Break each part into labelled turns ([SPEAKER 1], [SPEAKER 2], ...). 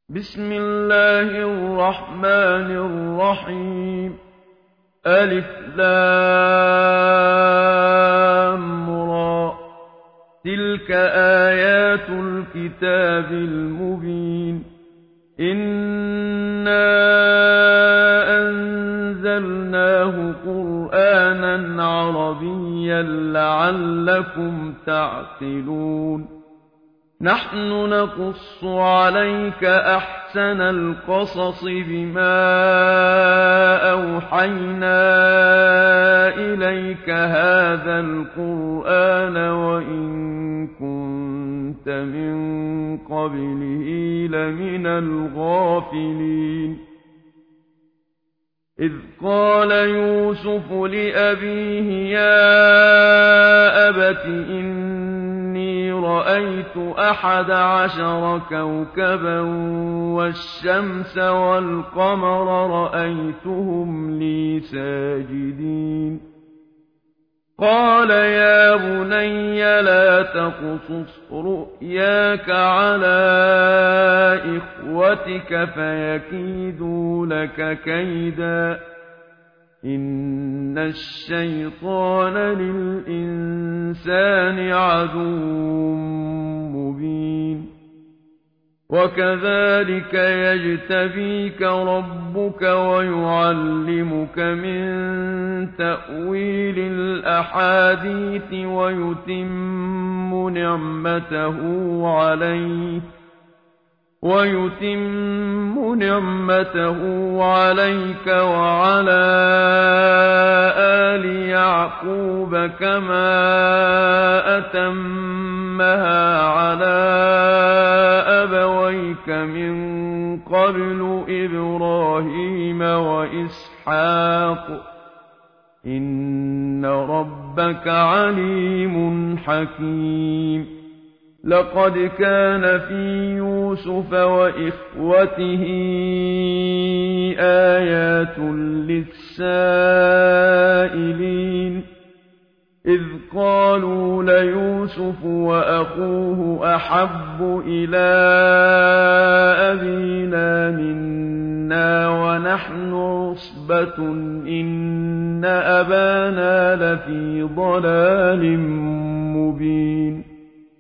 [SPEAKER 1] بسم الله الرحمن الرحيم ألف لام را تلك آيات الكتاب المبين إنا أنزلناه قرآنا عربيا لعلكم تعقلون نحن نقص عليك أحسن القصص بما أوحينا إليك هذا القرآن وإن كنت من قبله لمن الغافلين إذ قال يوسف لأبيه يا أبت إني رأيت 11 كوكبا والشمس والقمر رأيتهم لي ساجدين قال يا بني لا تقصص رؤياك على إخوتك فيكيدوا لك كيدا إن الشيطان للإنسان عدو مبين وكذلك يجتبيك ربك ويعلمك من تأويل الأحاديث ويتم نعمته عليك وعلى آل يعقوب كما أتمها على أبويك من قبل إبراهيم وإسحاق إن ربك عليم حكيم لقد كان في يوسف وإخوته آيات للسائلين إذ قالوا ليوسف وأخوه أحب إلى أبينا منا ونحن عصبة إن أبانا لفي ضلال مبين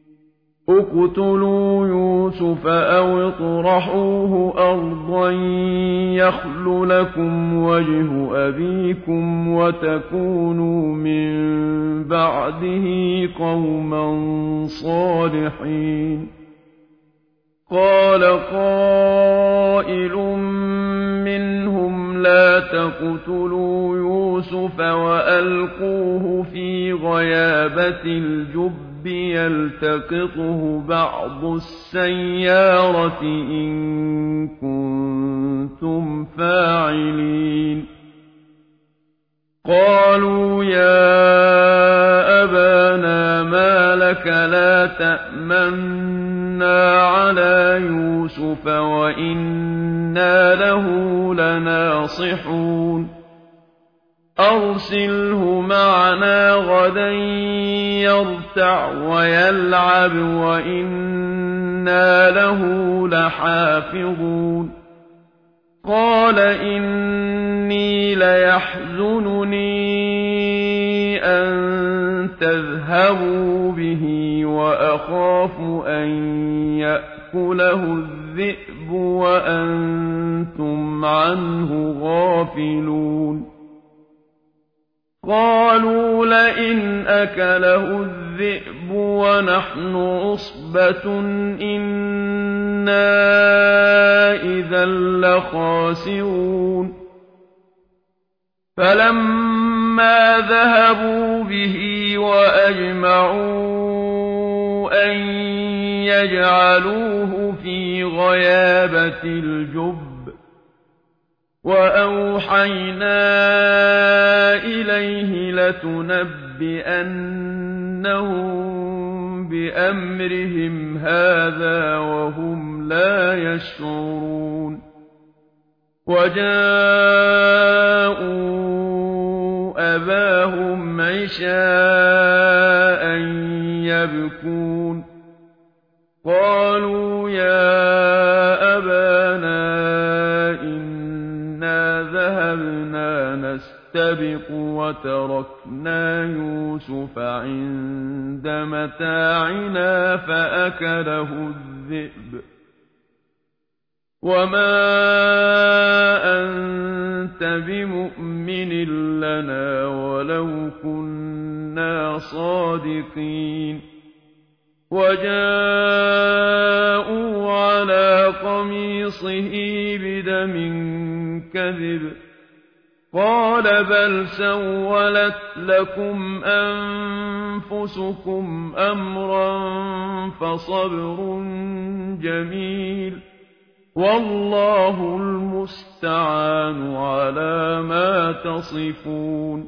[SPEAKER 1] اقتلوا يوسف أو اطرحوه أرضا يخل لكم وجه أبيكم وتكونوا من بعده قوما صالحين قال قائل منهم لا تقتلوا يوسف وألقوه في غيابة الجب يلتقطه بعض السيارة إن كنتم فاعلين قالوا يا أبانا ما لك لا تأمنا على يوسف وإنا له لناصحون أرسله معنا غدا يرتع ويلعب وإنا له لحافظون قال إني ليحزنني أن تذهبوا به وأخاف أن يأكله الذئب وأنتم عنه غافلون قالوا لئن أكله الذئب ونحن عصبة إنا إذا لخاسرون فلما ذهبوا به وأجمعوا أن يجعلوه في غيابة الجب وأوحينا إليه لتنبئنهم بأمرهم هذا وهم لا يشعرون وجاءوا أباهم عشاء يبكون قالوا يا أبانا نستبق وتركنا يوسف عند متاعنا فأكله الذئب وما أنت بمؤمن لنا ولو كنا صادقين وجاءوا على قميصه بدم كذب قال بل سولت لكم أنفسكم أمرا فصبر جميل والله المستعان على ما تصفون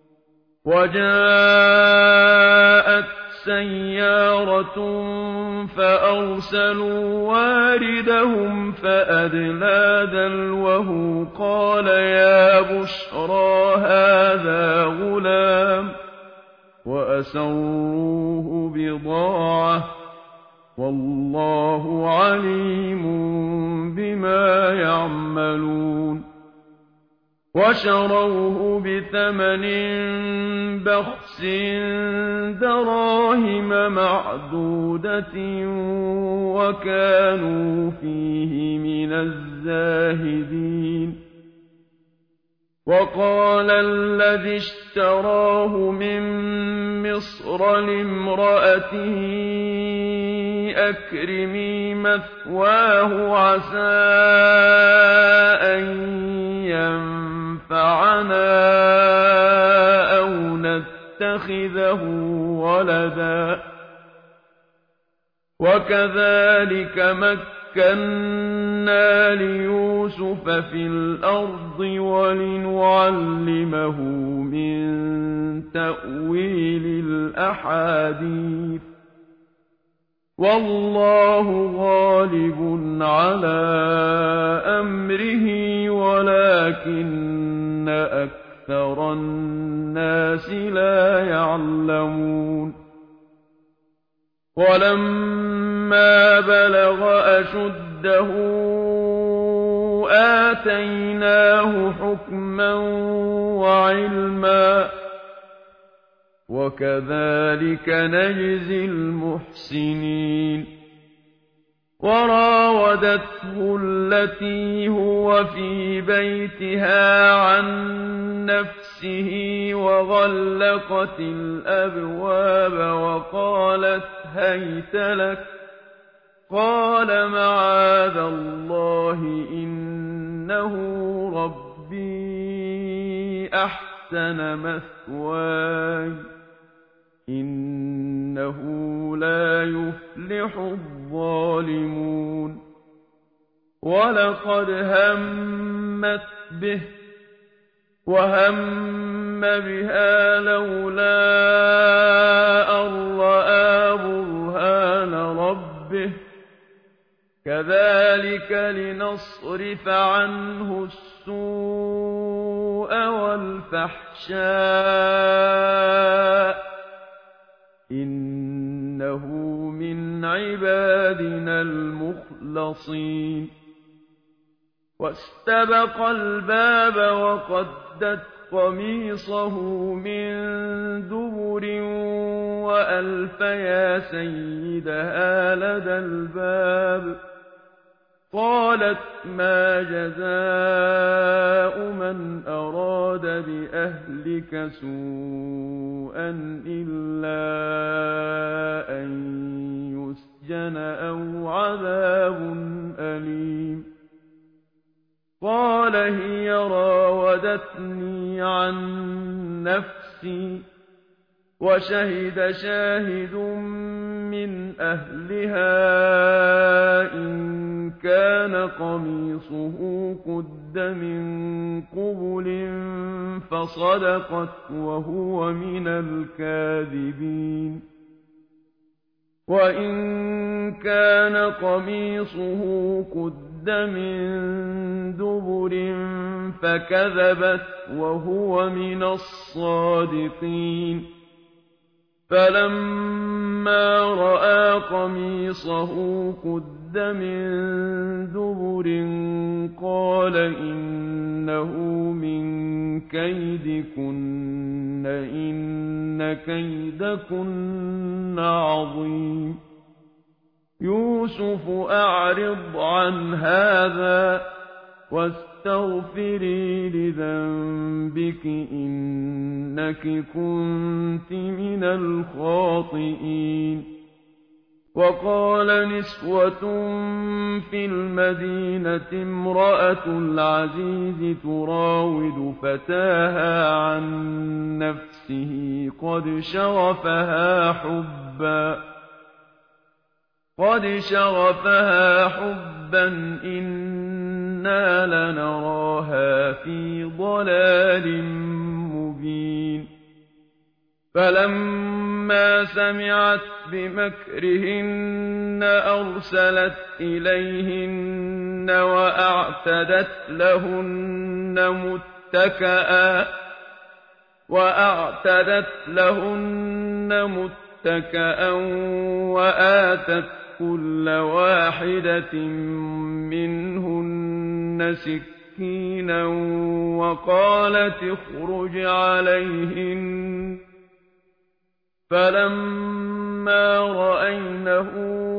[SPEAKER 1] وجاءت سيارة فأرسلوا واردهم فأدلى دلوه قال يا بشرى هذا غلام وأسروه بضاعة والله عليم بما يعملون وشروه بثمن بخس دراهم معدودة وكانوا فيه من الزاهدين وقال الذي اشتراه من مصر لامرأته أكرمي مثواه عسى أن ينفعنا أو نتخذه ولدا وكذلك مكنا ليوسف في الأرض ولنعلمه من تأويل الأحاديث والله غالب على أمره ولكن أكثر الناس لا يعلمون ولما بلغ أشده آتيناه حكما وعلما وكذلك نجزي المحسنين وراودته التي هو في بيتها عن نفسه وغلقت الأبواب وقالت هيت لك قال معاذ الله إنه ربي أحسن مثواي إنه لا يفلح الظالمون ولقد همت به وهم بها لولا أن رأى برهان ربه كذلك لنصرف عنه السوء والفحشاء إنه من عبادنا المخلصين واستبق الباب وقدت قميصه من دبر وألف يا سيدها لدى الباب قالت ما جزاء من أراد بأهلك سوءا إلا أن يسجن أو عذاب أليم قال هي راودتني عن نفسي وشهد شاهد من أهلها إن كان قميصه قد من قبل فصدقت وهو من الكاذبين وإن كان قميصه قد من دبر فكذبت وهو من الصادقين فلما رأى قميصه قد من دبر قال إنه من كيدكن إن كيدكن عظيم يوسف أعرض عن هذا واستغفري لذنبك إنك كنت من الخاطئين وقال نسوة في المدينة امرأة العزيز تراود فتاها عن نفسه قد شغفها حبا إنا لنراها في ضلال مبين فلما سمعت بمكرهن أرسلت إليهن وأعتدت لهن متكأ وآتت كل واحدة منهن سكينا وقالت اخرج عليهن فلما رأينه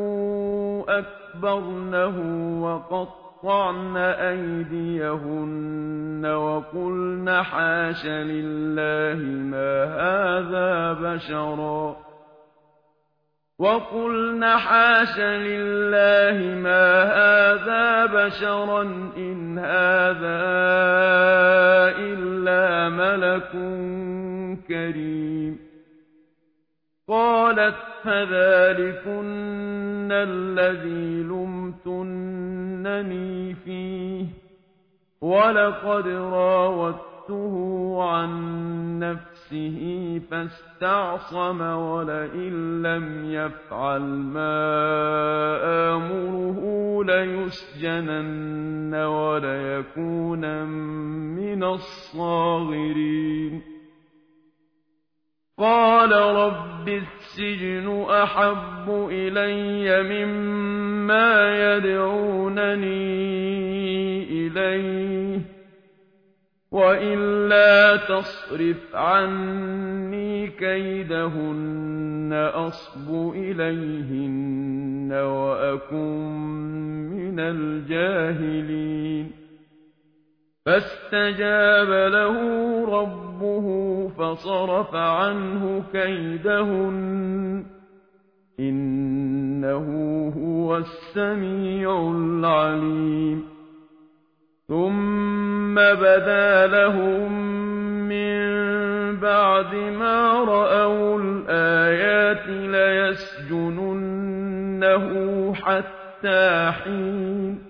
[SPEAKER 1] أكبرنه وقطعن أيديهن وقلن حاش لله ما هذا بشرا إن هذا إلا ملك كريم قالت فذلكن الذي لمتنني فيه ولقد راودته عن نفسه فاستعصم ولئن لم يفعل ما آمره ليسجنن وليكونن من الصاغرين قال رب السجن أحب إلي مما يدعونني إليه وإلا تصرف عني كيدهن أصب إليهن وأكن من الجاهلين فاستجاب له ربه فصرف عنه كيدهن إنه هو السميع العليم ثم بدا لهم من بعد ما رأوا الآيات ليسجننه حتى حين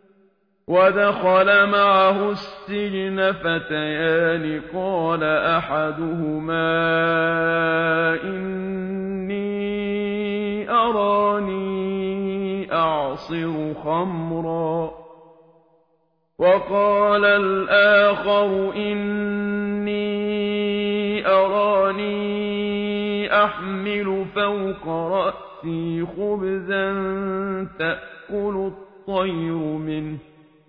[SPEAKER 1] ودخل معه السجن فتيان قال أحدهما إني أراني أعصر خمرا وقال الآخر إني أراني أحمل فوق رأسي خبزا تأكل الطير منه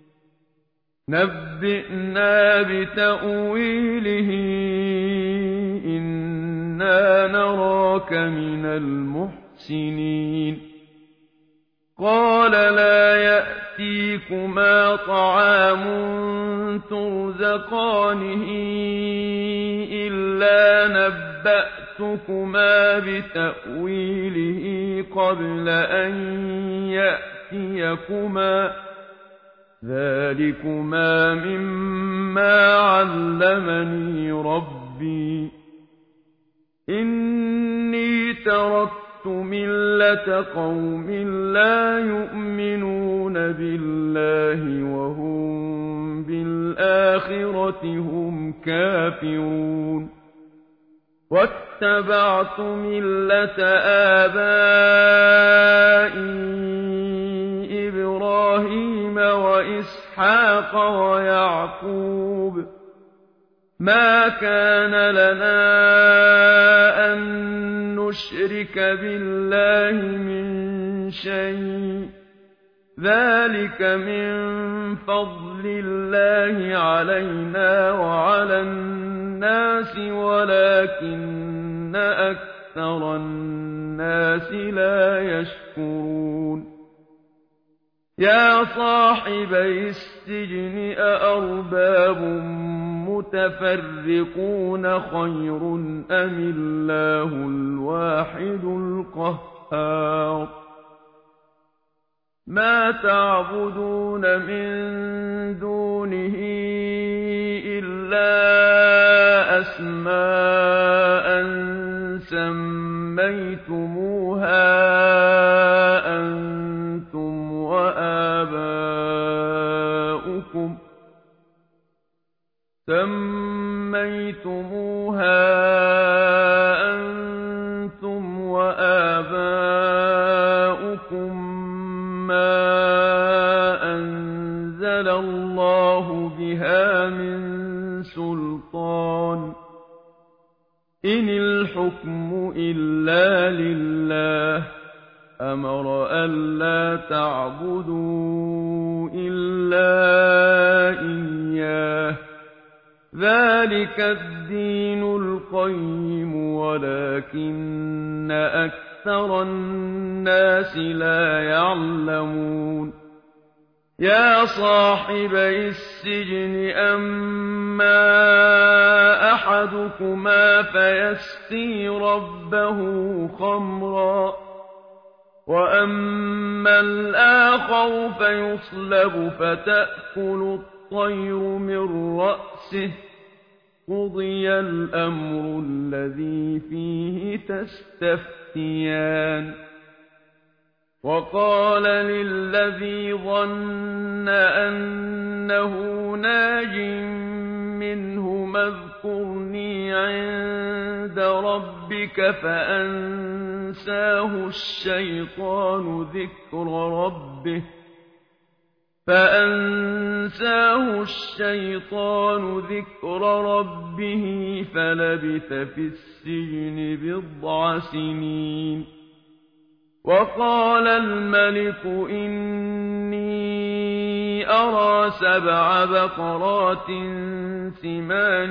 [SPEAKER 1] نبئنا بتأويله إنا نراك من المحسنين قال لا يأتيكما طعام ترزقانه إلا نبأتكما بتأويله قبل أن يأتيكما ذلكما مما علمني ربي إني تركت ملة قوم لا يؤمنون بالله وهم بالآخرة هم كافرون واتبعت ملة آبائي إبراهيم وإسحاق ويعقوب ما كان لنا أن نشرك بالله من شيء ذلك من فضل الله علينا وعلى الناس ولكن أكثر الناس لا يشكرون يا صاحبي السجن أأرباب متفرقون خير أم الله الواحد القهار ما تعبدون من دونه إلا أسماء سميتموها أنتم وآباؤكم ما أنزل الله بها من سلطان إن الحكم إلا لله أمر ألا تعبدوا إلا إياه ذلك الدين القيم ولكن أكثر الناس لا يعلمون يا صاحبي السجن أما أحدكما فيسقي ربه خمرا وأما الآخر فيصلب فتأكل الطير من رأسه قضي الأمر الذي فيه تستفتيان وقال للذي ظن أنه ناج منهما اذكرني عند ربك فأنساه الشيطان ذكر ربه فلبث في السجن بضع سنين وقال الملك إني أرى 7 بقرات سمان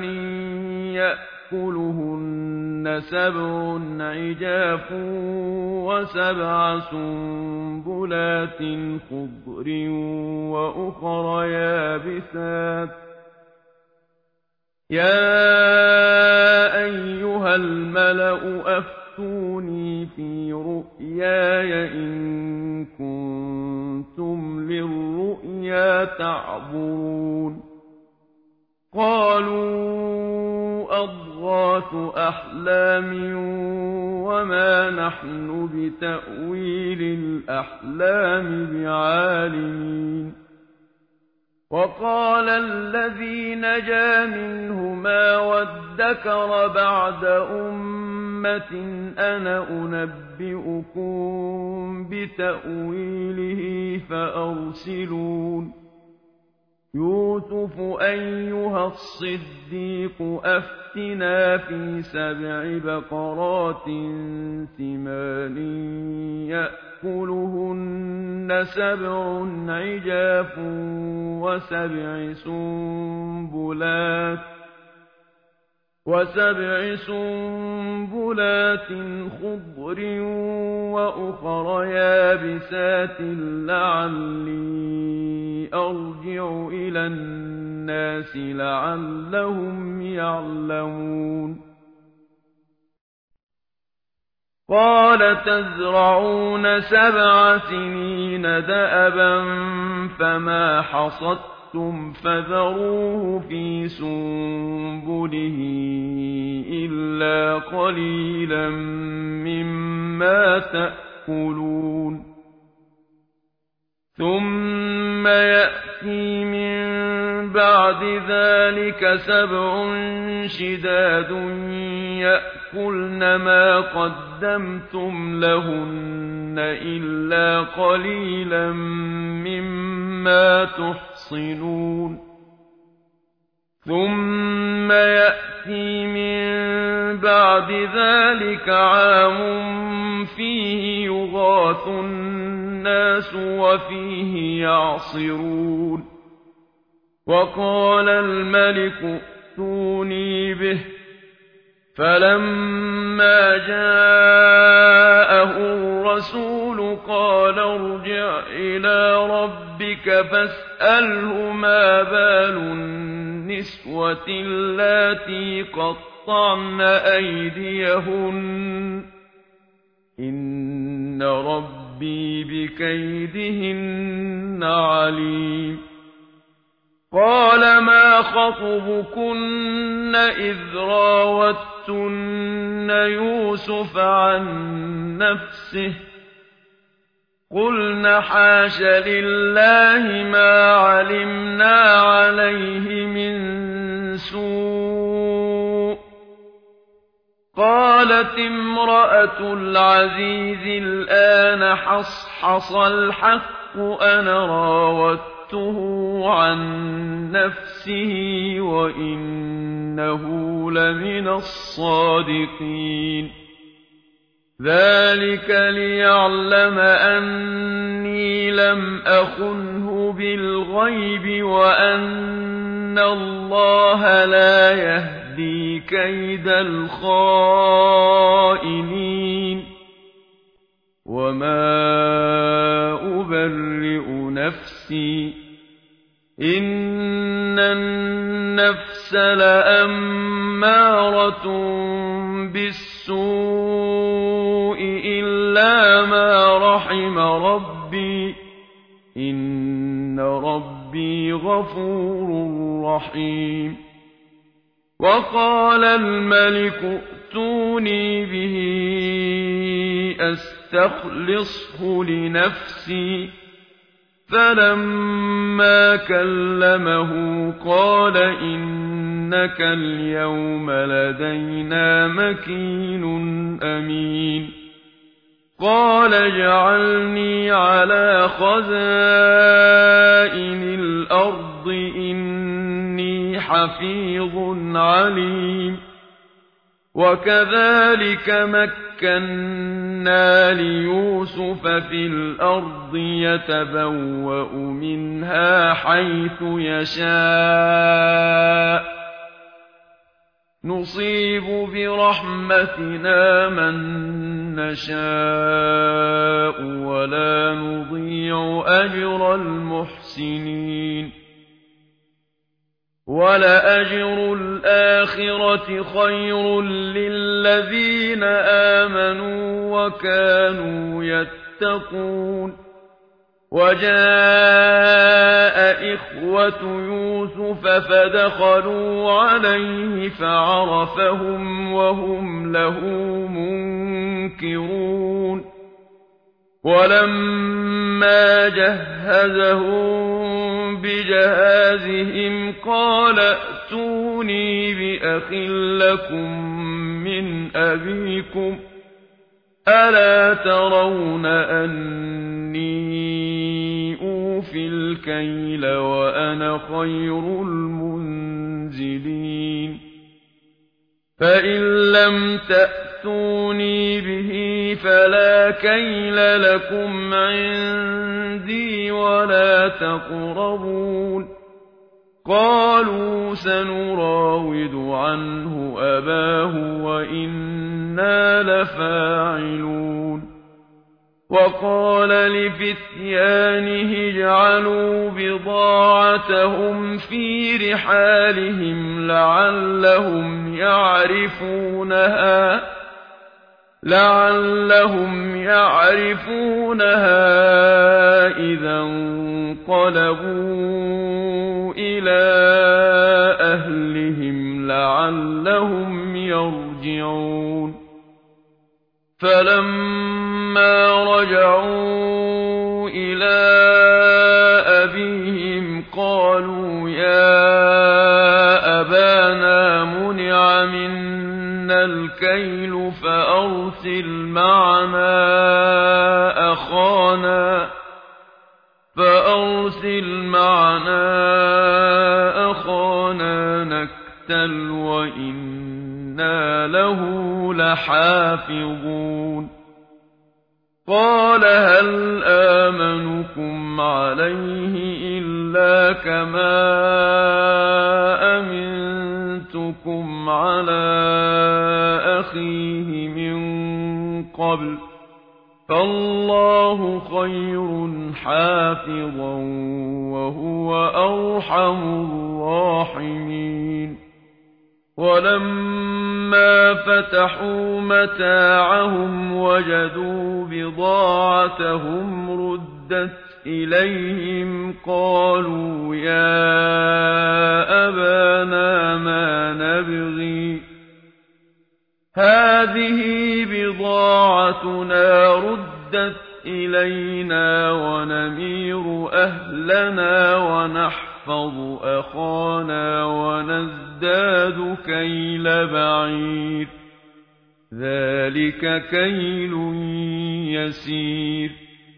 [SPEAKER 1] يأكلهن 7 عجاف و7 سنبلات خضر وأخر يابسات يا أيها الملأ أفتوني في رؤياي إن كنتم للرؤيا تعبرون قالوا أضغاث أحلام وما نحن بتأويل الأحلام بعالمين وقال الذي نجا منهما وادكر بعد أمة أنا أنبئكم بتأويله فأرسلون يوسف أيها الصديق أفتنا في 7 بقرات سمان يأكلهن 7 عجاف و7 سنبلات خضر وأخر يابسات لعلي أرجع إلى الناس لعلهم يعلمون قال تزرعون 7 سنين دأبا فما حصدتم فذروه في سنبله إلا قليلا مما تأكلون ثم يأتي من بعد ذلك 7 شداد يأكلن ما قدمتم لهن إلا قليلا مما تحصنون ثم يأتي من بعد ذلك عام فيه يغاث الناس الناس وفيه يعصرون وقال الملك ائتوني به فلما جاءه الرسول قال ارجع إلى ربك فاسأله ما بال النسوة اللاتي قطعن أيديهن إن ربي بكيدهن عليم قال ما خطبكن إذ راوتن يوسف عن نفسه قلن حاش لله ما علمنا عليه من سوء قالت امرأة العزيز الآن حصحص الحق أنا راودته عن نفسه وإنه لمن الصادقين ذلك ليعلم أني لم أخنه بالغيب وأن الله لا يهدي كيد الخائنين وما أبرئ نفسي إن النفس لأمارة بالسوء إلا ما رحم ربي إن ربي غفور رحيم وقال الملك ائتوني به أستخلصه لنفسي فلما كلمه قال إنك اليوم لدينا مكين أمين قال اجعلني على خزائن الأرض إني حفيظ عليم وكذلك مكنا ليوسف في الأرض يتبوأ منها حيث يشاء نصيب برحمتنا من نشاء ولا نضيع أجر المحسنين ولأجر الآخرة خير للذين آمنوا وكانوا يتقون وجاء إخوة يوسف فدخلوا عليه فعرفهم وهم له منكرون ولما جهزهم بجهازهم قال ائتوني بأخ لكم من أبيكم ألا ترون أني أوفي الكيل وأنا خير المنزلين فإن لم تأتوني به فلا كيل لكم عندي ولا تقربون قالوا سنراود عنه أباه وإنا لفاعلون وقال لفتيانه اجعلوا بضاعتهم في رحالهم لعلهم يعرفونها إذا انقلبوا إلى أهلهم لعلهم يرجعون فلما رجعوا إلى أبيهم قالوا يا أبانا منع منا الكيل فأرسل معنا أخانا نكتل وإنا له لحافظون قال هل آمنكم عليه إلا كما أمنتكم على أخيه من قبل فالله خير حافظا وهو أرحم الراحمين ولما فتحوا متاعهم وجدوا بضاعتهم ردت إليهم قالوا يا أبانا ما نبغي هذه بضاعتنا ردت إلينا ونمير أهلنا ونحفظ أخانا ونزداد كيل بعير ذلك كيل يسير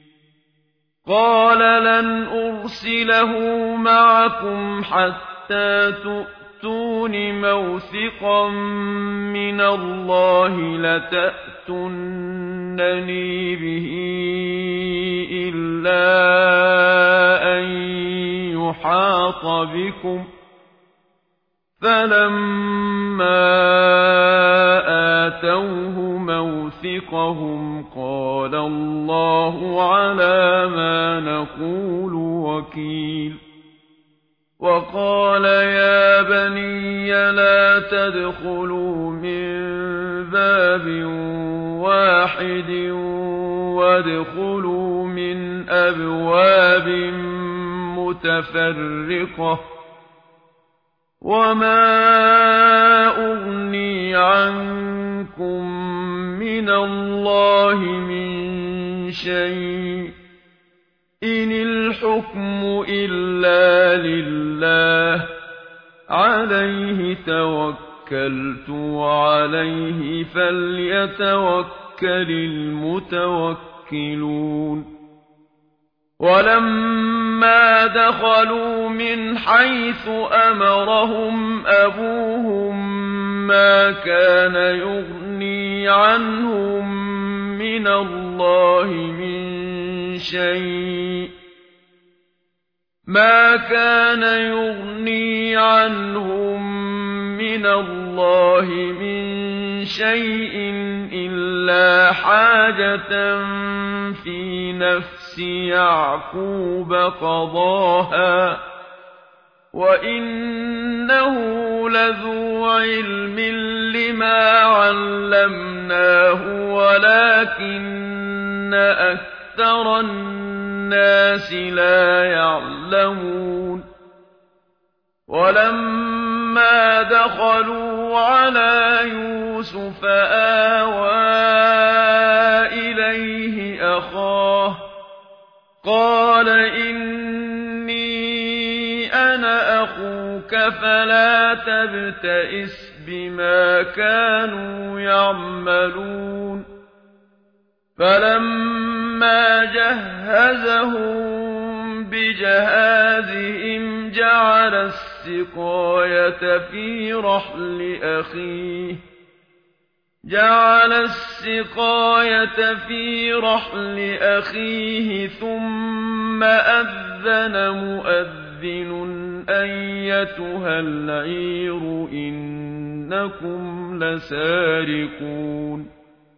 [SPEAKER 1] قال لن أرسله معكم حتى تؤتون موثقا من الله لتأتونني به إلا أن يحاط بكم فلما آتوه موثقهم قال الله على ما نقول وكيل وقال يا بني لا تدخلوا من باب واحد وادخلوا من أبواب متفرقة وما أغني عنكم من الله من شيء إن الحكم إلا لله عليه توكلت وعليه فليتوكل المتوكلون ولما دخلوا من حيث أمرهم أبوهم ما كان يغني عنهم من الله من شيء ما كان يغني عنهم من الله من شيء إلا حاجة في نفس يعقوب قضاها وإنه لذو علم لما علمناه ولكن أكثر الناس لا يعلمون ولما دخلوا على يوسف آوى إليه أخاه قال إني أنا أخوك فلا تبتئس بما كانوا يعملون فلما جهزهم بجهازهم جعل السقاية في رحل أخيه ثم أذن مؤذن أيتها العير إنكم لسارقون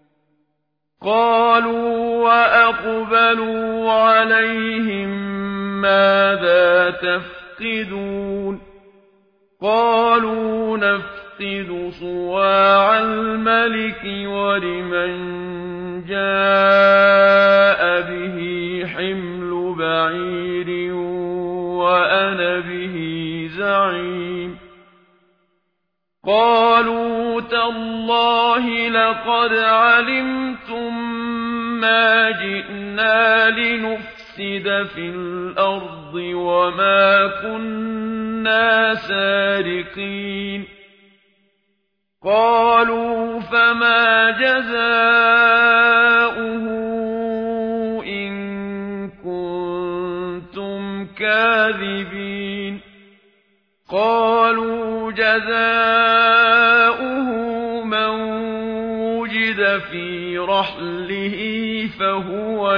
[SPEAKER 1] قالوا وأقبلوا عليهم ماذا تفقدون قالوا نفقد صواع الملك ولمن جاء به حمل بعير وأنا به زعيم قالوا تالله لقد علمتم ما جئنا لنفسد في الأرض وما كنا سارقين قالوا فما جزاؤه إن كنتم كاذبين قالوا جزاؤه من وجد في رحله فهو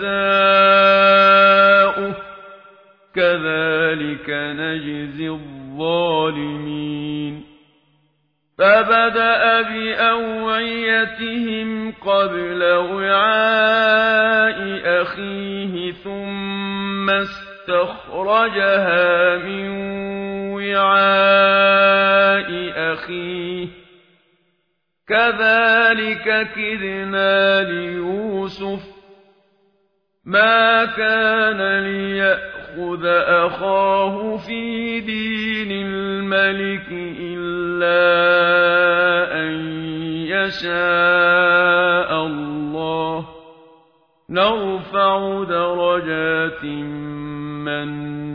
[SPEAKER 1] جزاؤه كذلك نجزي الظالمين فبدأ بأوعيتهم قبل وعاء أخيه ثم استخرجها من وعاء أخيه كذلك كدنا ليوسف ما كان ليأخذ أخاه في دين الملك إلا أن يشاء الله نرفع درجات من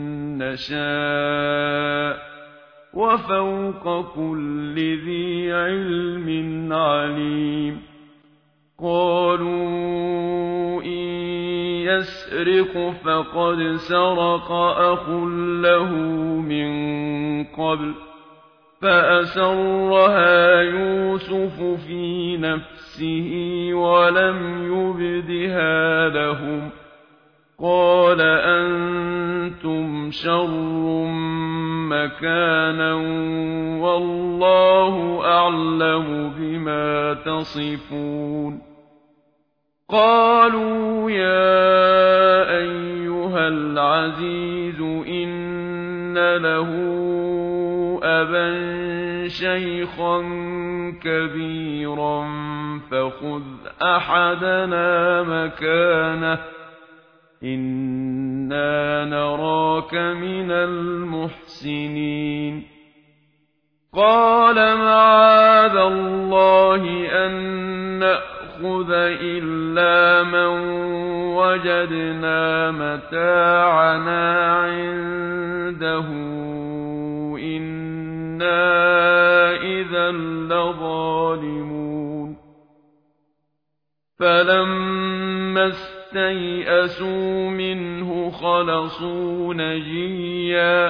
[SPEAKER 1] نشاء وفوق كل ذي علم عليم قالوا إن يسرق فقد سرق أخ له من قبل فأسرها يوسف في نفسه ولم يبدها لهم قال أنتم شر مكانا والله أعلم بما تصفون قالوا يا أيها العزيز إن له أبا شيخا كبيرا فخذ أحدنا مكانه إنا نراك من المحسنين قال معاذ الله أن نأخذ إلا من وجدنا متاعنا عنده إنا إذا لظالمون فلما استيئسوا منه خلصوا نجيا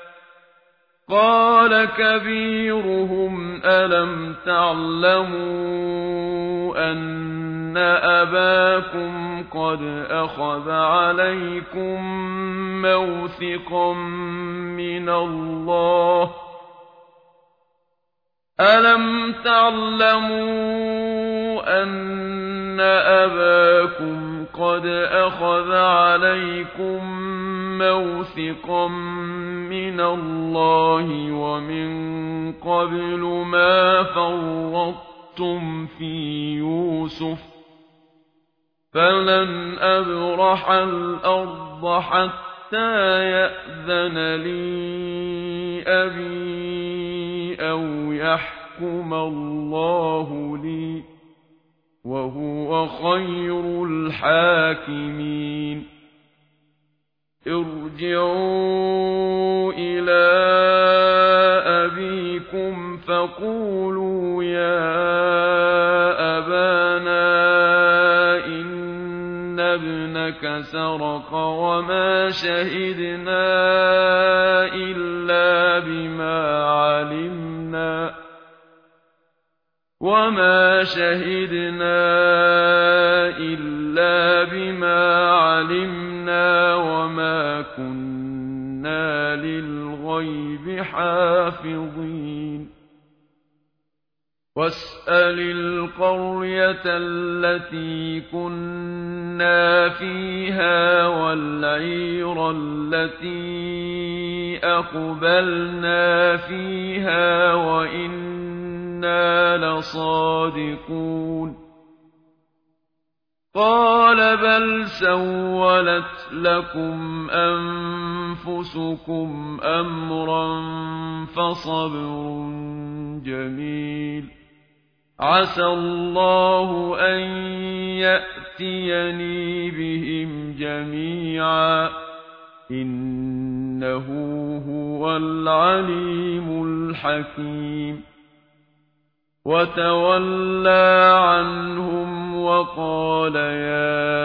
[SPEAKER 1] قال كبيرهم ألم تعلموا أن أباكم قد أخذ عليكم موثقا من الله ألم تعلموا أن أباكم قد أخذ عليكم موثقا من الله ومن قبل ما فرطتم في يوسف فلن أبرح الأرض حتى يأذن لي أبي أو يحكم الله لي وهو خير الحاكمين ارجعوا إلى أبيكم فقولوا يا أبانا إن ابنك سرق وما شهدنا إلا بما علمنا وما كنا للغيب حافظين واسأل القرية التي كنا فيها والعير التي أقبلنا فيها وإنا لصادقون قال بل سولت لكم أنفسكم أمرا فصبر جميل عسى الله أن يأتيني بهم جميعا إنه هو العليم الحكيم وتولى عنهم وقال يا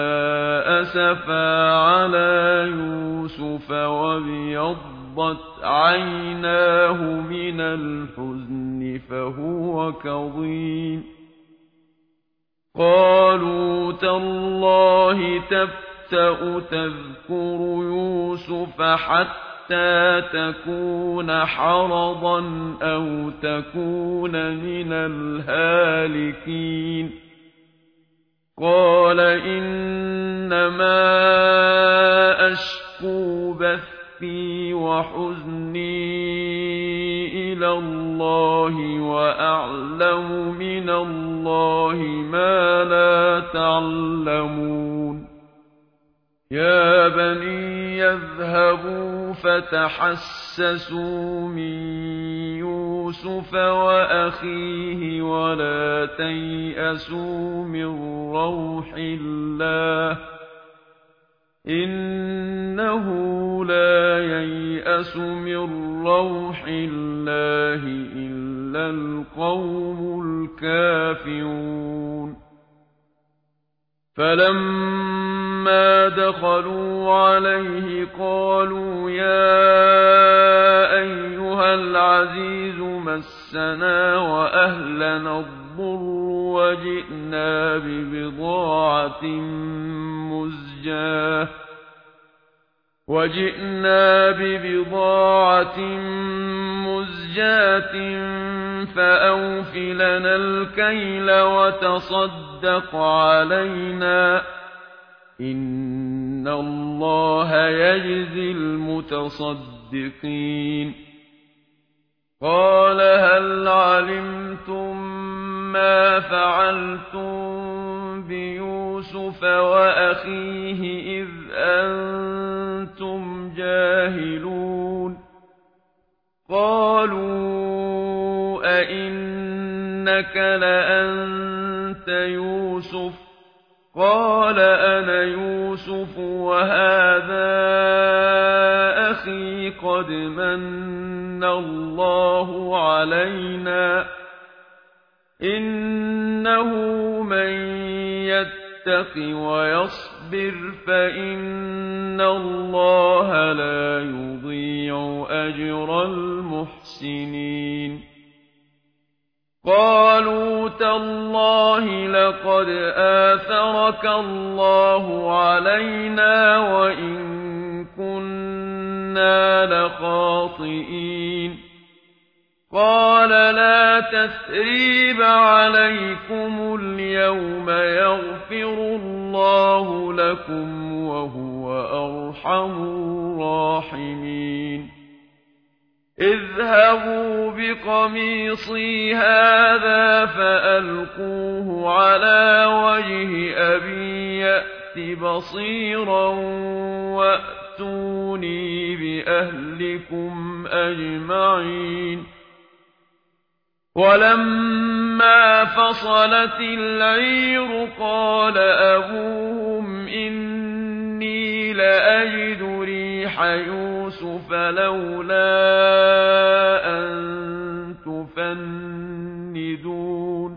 [SPEAKER 1] أسفا على يوسف وابيضت عيناه من الحزن فهو كظيم قالوا تالله تفتأ تذكر يوسف حتى تكون حرضا أو تكون من الهالكين قال إنما أشكو بثي وحزني إلى الله وأعلم من الله ما لا تعلمون يا بني يذهبوا فتحسسوا من يوسف وأخيه ولا تيأسوا من روح الله إنه لا ييأس من روح الله إلا القوم الكافرون فلما دخلوا عليه قالوا يا أيها العزيز مسنا وأهلنا الضر وجئنا ببضاعة مزجاة فأوف لنا الكيل وتصدق علينا إن الله يجزي المتصدقين قال هل علمتم ما فعلتم بيوسف وأخيه إذ أنتم جاهلون قالوا أئنك لأنت يوسف قال أنا يوسف وهذا أخي قد من الله علينا إنه من يتق ويصبر فإن الله لا يضيع أجر المحسنين قالوا تالله لقد آثرك الله علينا وإن كنا لخاطئين قال لا تثريب عليكم اليوم يغفر الله لكم وهو أرحم الراحمين اذهبوا بقميصي هذا فألقوه على وجه أبي يأت بصيرا وأتوني بأهلكم أجمعين ولما فصلت العير قال أبوهم إني لأجد ريح يوسف لولا أن تفندون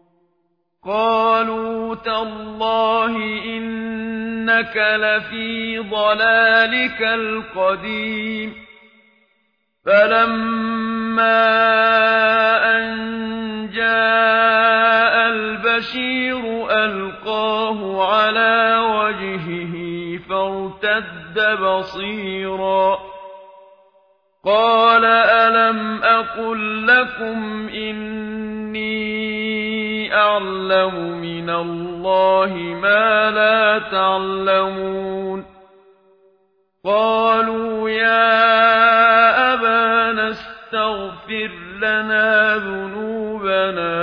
[SPEAKER 1] قالوا تالله إنك لفي ضلالك القديم فلما أن جاء البشير ألقاه على وجهه فارتد بصيرا قال ألم أقل لكم إني أعلم من الله ما لا تعلمون قالوا يا أبانا استغفر لنا ذنوبنا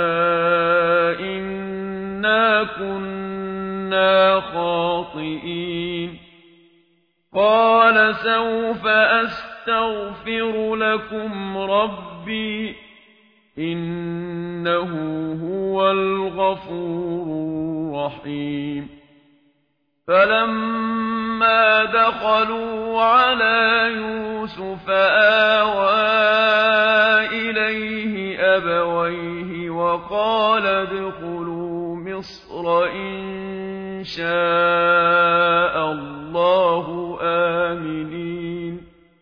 [SPEAKER 1] إنا كنا خاطئين قال سوف أستغفر لكم ربي إنه هو الغفور الرحيم فلما دخلوا على يوسف آوى إليه أبويه وقال ادخلوا مصر إن شاء الله آمنين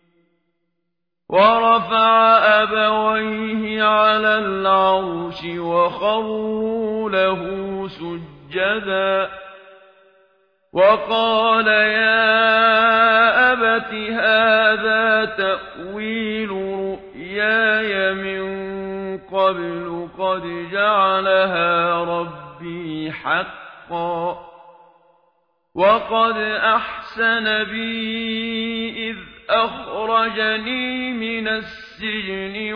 [SPEAKER 1] ورفع أبويه على العرش وخروا له سجدا سُجَّدًا وَقَالَ يَا أَبَتِ هَٰذَا تَأْوِيلُ رُؤْيَايَ مِن قَبْلُ قَدْ جَعَلَهَا رَبِّي حَقًّا وَقَدْ أَحْسَنَ بِي إِذْ أَخْرَجَنِي مِنَ السِّجْنِ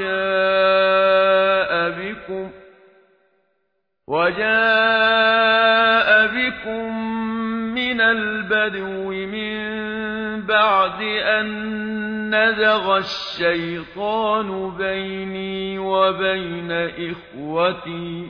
[SPEAKER 1] وَجَاءَ بِكُم مِّنَ الْبَدْوِ مِن بَعْدِ أَن نَّزَغَ الشَّيْطَانُ بَيْنِي وَبَيْنَ إِخْوَتِي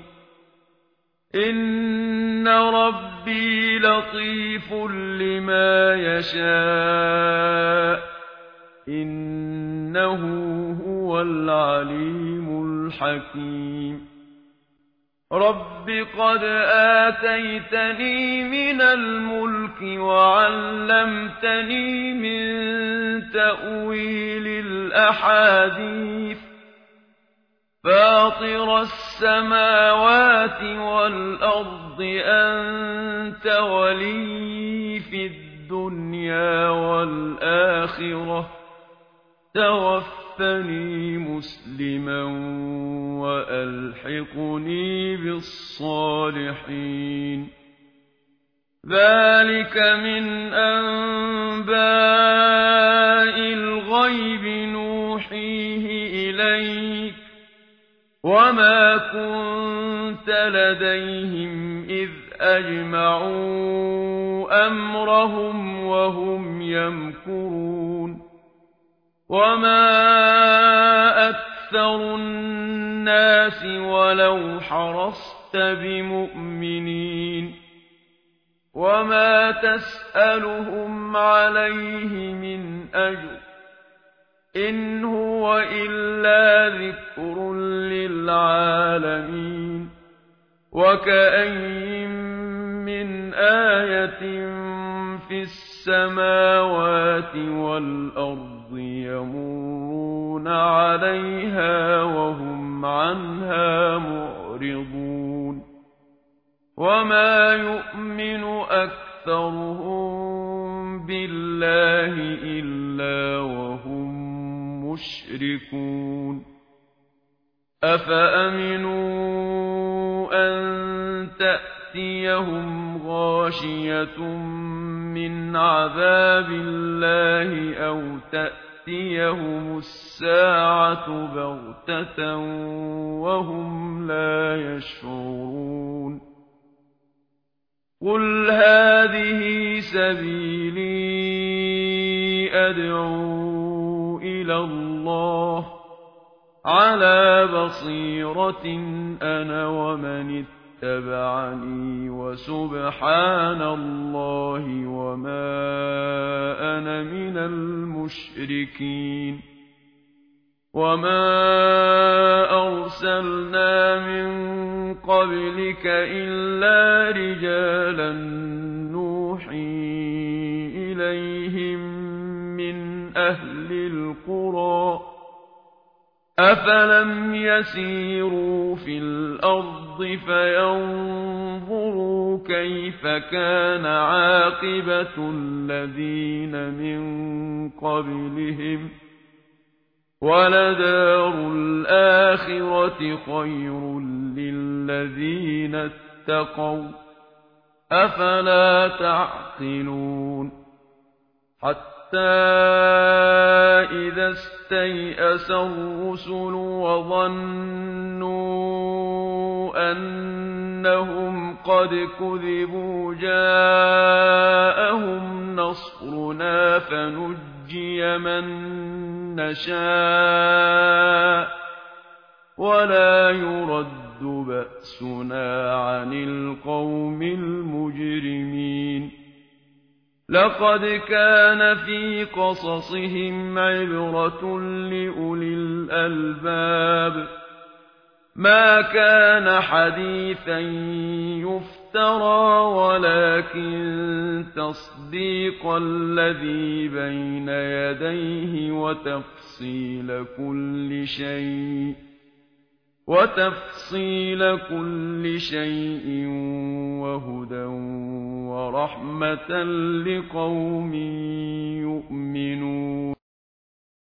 [SPEAKER 1] إِنَّ رَبِّي لَطِيفٌ لِّمَا يَشَاءُ إِنَّهُ هُوَ الْعَلِيمُ الْحَكِيمُ رَبِّ قَدْ آتَيْتَنِي مِنَ الْمُلْكِ وَعَلَّمْتَنِي مِن تَأْوِيلِ الْأَحَادِيثِ فَاطِرَ السَّمَاوَاتِ وَالْأَرْضِ أَنتَ وَلِيِّي فِي الدُّنْيَا وَالْآخِرَةِ تَوَفَّنِي مُسْلِمًا وَأَلْحِقْنِي بِالصَّالِحِينَ ذَلِكَ مِنْ أَنبَاءِ الْغَيْبِ نُوحِيهِ إِلَيْكَ وَمَا كُنتَ لَدَيْهِمْ إِذْ أَجْمَعُوا أَمْرَهُمْ وَهُمْ يَمْكُرُونَ وَمَا أَكْثَرُ النَّاسِ وَلَوْ حَرَصْتَ بِمُؤْمِنِينَ وَمَا تَسْأَلُهُمْ عَلَيْهِ مِنْ أَجْرٍ إِنْ هُوَ إِلَّا ذِكْرٌ لِّلْعَالَمِينَ وَكَأَيِّن مِّنْ آيَةٍ فِي السَّمَاوَاتِ وَالْأَرْضِ يَمُرُّونَ عَلَيْهَا وَهُمْ عَنْهَا مُعْرِضُونَ وَمَا يُؤْمِنُ أَكْثَرُهُم بِاللَّهِ إِلَّا وَهُم مُّشْرِكُونَ أَفَأَمِنُوا أَن تَأْتِيَهُمْ غَاشِيَةٌ مِّنْ عَذَابِ اللَّهِ أَوْ تَأْتِيَهُمُ السَّاعَةُ بَغْتَةً وَهُمْ لَا يَشْعُرُونَ قُلْ هَٰذِهِ سَبِيلِي أَدْعُو إِلَى اللَّهِ عَلَىٰ بَصِيرَةٍ أَنَا وَمَنِ اتَّبَعَنِي وَسُبْحَانَ اللَّهِ وَمَا أَنَا مِنَ الْمُشْرِكِينَ وَمَا أَرْسَلْنَا مِن قَبْلِكَ إِلَّا رِجَالًا نُّوحِي إِلَيْهِم مِّنْ أَهْلِ الْقُرَىٰ أَفَلَمْ يَسِيرُوا فِي الْأَرْضِ فَيَنظُرُوا كَيْفَ كَانَ عَاقِبَةُ الَّذِينَ مِن قَبْلِهِمْ وَلَدَارُ الْآخِرَةِ خَيْرٌ لِّلَّذِينَ اتَّقَوْا أَفَلَا تَعْقِلُونَ حَتَّىٰ إِذَا اسْتَيْأَسَ الرُّسُلُ وَظَنُّوا أَنَّهُمْ قَدْ كُذِبُوا جَاءَهُمْ نَصْرُنَا فَنُجِّيَ مَن نَّشَاءُ وَلَا يُرَدُّ بَأْسُنَا عَنِ الْقَوْمِ الْمُجْرِمِينَ لَقَدْ كَانَ فِي قَصَصِهِمْ عِبْرَةٌ لِّأُولِي الْأَلْبَابِ مَا كَانَ حَدِيثًا يُفْتَرَىٰ وَلَٰكِن تَصْدِيقَ الَّذِي بَيْنَ يَدَيْهِ وَتَفْصِيلَ كُلِّ شَيْءٍ وتفصيل كل شيء وهدى ورحمة لقوم يؤمنون